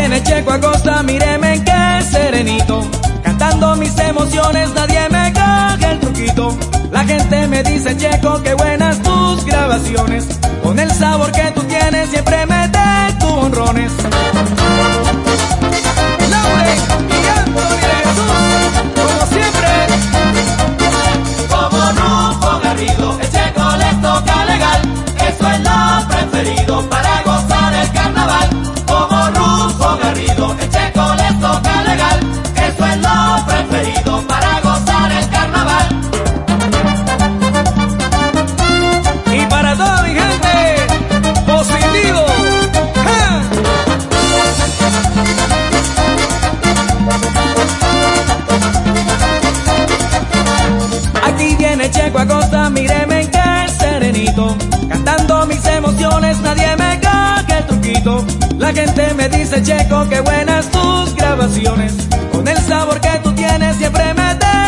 viene Checo Acosta, míreme qué serenito, cantando mis emociones, nadie me caga el truquito. La gente me dice, Checo, qué buenas tus grabaciones, con el sabor que tú tienes siempre mete tus honrones. Laure y Anthony de Jesús, como siempre. Como Rufo Garrido, el Checo les toca legal, eso es lo preferido para gozar el carnaval. Como Rufo Garrido, el Checo les toca legal, eso es lo preferido para gozar el carnaval. Y para toda mi gente, positivo. ¡Ja! Aquí viene Checo Acosta, míreme qué serenito, cantando mis emociones, nadie me caga el truquito. La gente me dice, Checo, qué buenas tus grabaciones, con el sabor que tú tienes siempre me